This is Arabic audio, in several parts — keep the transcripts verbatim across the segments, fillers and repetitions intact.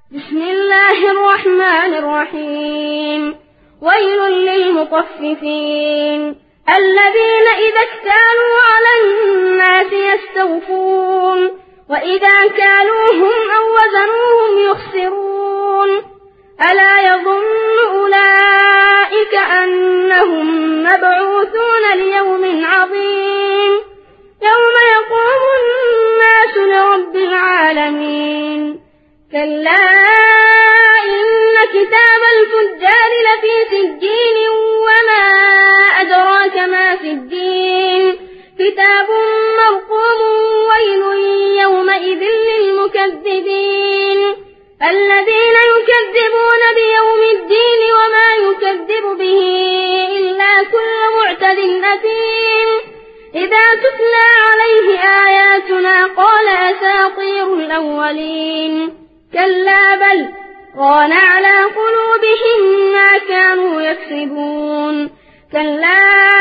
بسم الله الرحمن الرحيم. ويل للمطففين الذين إذا اكتالوا على الناس يستوفون وإذا كالوهم أو وزنوهم يخسرون ألا يظن أولئك أنهم مبعوثون ليوم عظيم يوم يقوم الناس لرب العالمين كلا إن كتاب الفجار لفي سجين وما أدراك ما سجين كتاب مرقوم ويل يومئذ للمكذبين الذين يكذبون بيوم الدين وما يكذب به إلا كل معتد أثيم إذا تتلى عليه آياتنا قال أساطير الأولين كلا بل ران على قلوبهم ما كانوا يكسبون كلا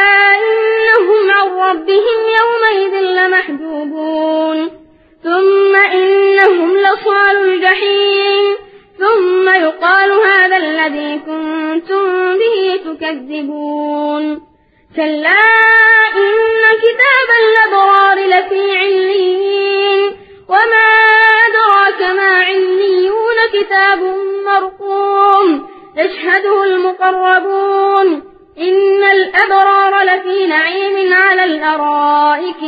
إنهم عن ربهم يومئذ لمحجوبون ثم إنهم لصال الجحيم ثم يقال هذا الذي كنتم به تكذبون كلا إن كتاب الأبرار لفي عليين وما أدراك ما عليون كتاب مرقوم يشهده المقربون إن الأبرار لفي نعيم على الأرائك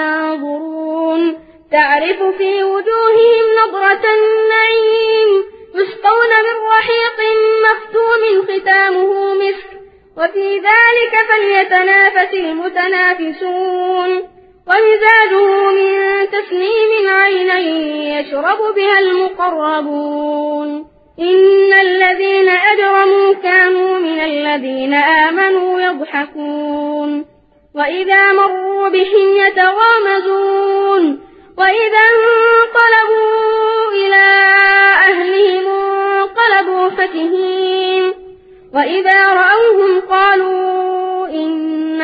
ينظرون تعرف في وجوههم نضرة النعيم يسقون من رحيق مختوم ختامه مسك وفي ذلك فليتنافس المتنافسون ومزاجه من تسنيم عينا يشرب بها المقربون إن الذين أجرموا كانوا من الذين آمنوا يضحكون وإذا مروا بهم يتغامزون وإذا انقلبوا إلى أهلهم انقلبوا فكهين وإذا رأوهم قالوا إن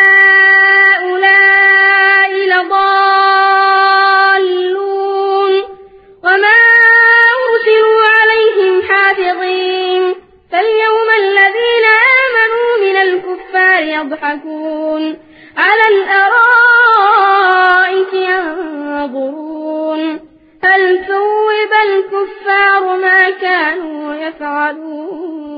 هؤلاء لضالون وما أرسلوا عليهم حافظين فاليوم الذين آمنوا من الكفار يضحكون على الأرائك ينظرون هل ثوب الكفار ما كانوا يفعلون.